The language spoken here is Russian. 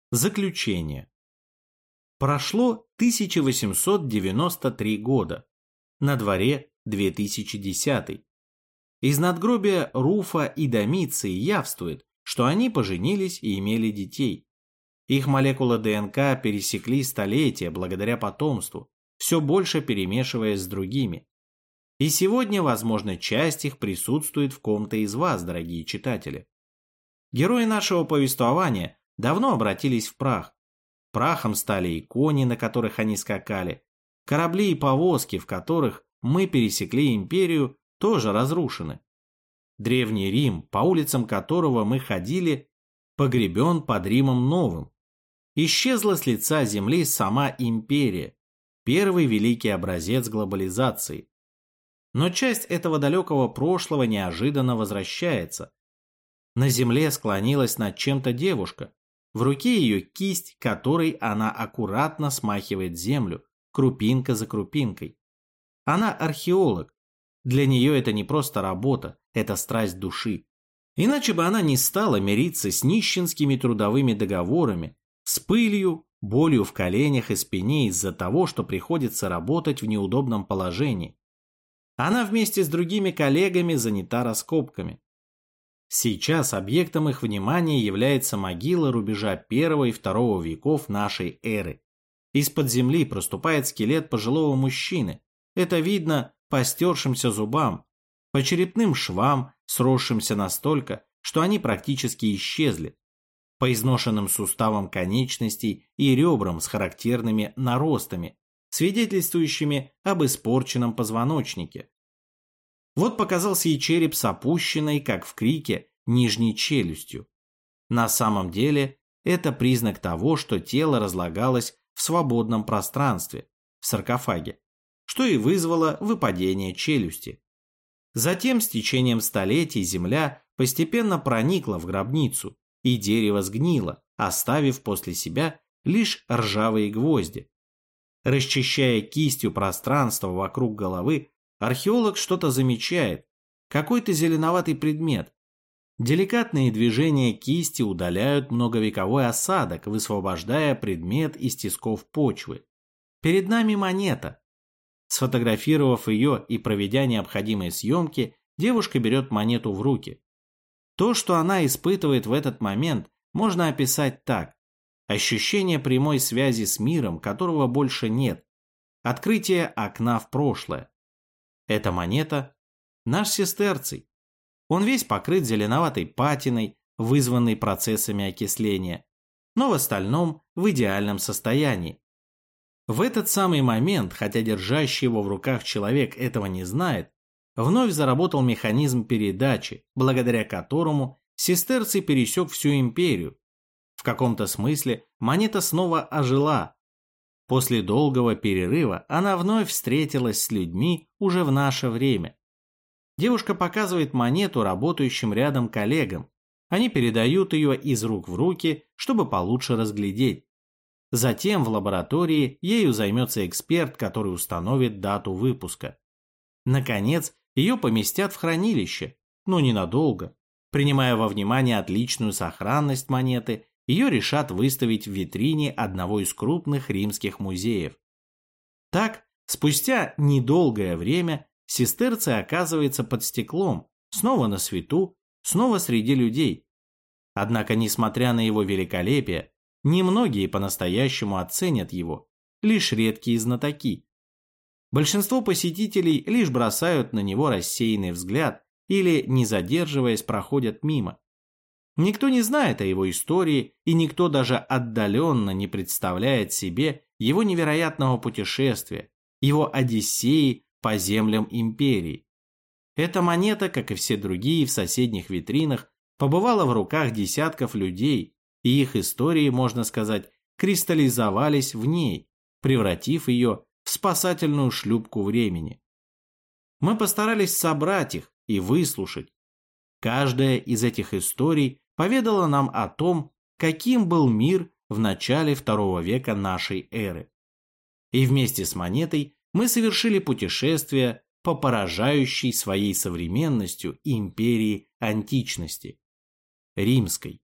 Заключение. Прошло 1893 года. На дворе 2010. Из надгробия Руфа и Домиции явствует, что они поженились и имели детей. Их молекулы ДНК пересекли столетия благодаря потомству, все больше перемешиваясь с другими. И сегодня, возможно, часть их присутствует в ком-то из вас, дорогие читатели. Герои нашего повествования давно обратились в прах. Прахом стали и кони, на которых они скакали. Корабли и повозки, в которых мы пересекли империю, тоже разрушены. Древний Рим, по улицам которого мы ходили, погребен под Римом новым. Исчезла с лица земли сама империя, первый великий образец глобализации. Но часть этого далекого прошлого неожиданно возвращается. На земле склонилась над чем-то девушка. В руке ее кисть, которой она аккуратно смахивает землю, крупинка за крупинкой. Она археолог. Для нее это не просто работа, это страсть души. Иначе бы она не стала мириться с нищенскими трудовыми договорами, с пылью, болью в коленях и спине из-за того, что приходится работать в неудобном положении. Она вместе с другими коллегами занята раскопками. Сейчас объектом их внимания является могила рубежа I и II веков нашей эры. Из-под земли проступает скелет пожилого мужчины. Это видно по стершимся зубам, по черепным швам, сросшимся настолько, что они практически исчезли, по изношенным суставам конечностей и ребрам с характерными наростами, свидетельствующими об испорченном позвоночнике. Вот показался и череп с опущенной, как в крике, нижней челюстью. На самом деле это признак того, что тело разлагалось в свободном пространстве, в саркофаге, что и вызвало выпадение челюсти. Затем с течением столетий земля постепенно проникла в гробницу, и дерево сгнило, оставив после себя лишь ржавые гвозди. Расчищая кистью пространство вокруг головы, археолог что-то замечает, какой-то зеленоватый предмет. Деликатные движения кисти удаляют многовековой осадок, высвобождая предмет из тисков почвы. Перед нами монета. Сфотографировав ее и проведя необходимые съемки, девушка берет монету в руки. То, что она испытывает в этот момент, можно описать так. Ощущение прямой связи с миром, которого больше нет. Открытие окна в прошлое. Эта монета – наш сестерций. Он весь покрыт зеленоватой патиной, вызванной процессами окисления, но в остальном в идеальном состоянии. В этот самый момент, хотя держащий его в руках человек этого не знает, вновь заработал механизм передачи, благодаря которому сестерций пересек всю империю. В каком-то смысле монета снова ожила. После долгого перерыва она вновь встретилась с людьми уже в наше время. Девушка показывает монету работающим рядом коллегам. Они передают ее из рук в руки, чтобы получше разглядеть. Затем в лаборатории ею займется эксперт, который установит дату выпуска. Наконец, ее поместят в хранилище, но ненадолго. Принимая во внимание отличную сохранность монеты, ее решат выставить в витрине одного из крупных римских музеев. Так, спустя недолгое время, сестерций оказывается под стеклом, снова на свету, снова среди людей. Однако, несмотря на его великолепие, немногие по-настоящему оценят его, лишь редкие знатоки. Большинство посетителей лишь бросают на него рассеянный взгляд или, не задерживаясь, проходят мимо. Никто не знает о его истории, и никто даже отдаленно не представляет себе его невероятного путешествия, его одиссеи по землям империи. Эта монета, как и все другие в соседних витринах, побывала в руках десятков людей, и их истории, можно сказать, кристаллизовались в ней, превратив ее в спасательную шлюпку времени. Мы постарались собрать их и выслушать. Каждая из этих историй поведала нам о том, каким был мир в начале II века нашей эры. И вместе с монетой мы совершили путешествие по поражающей своей современностью империи античности, римской.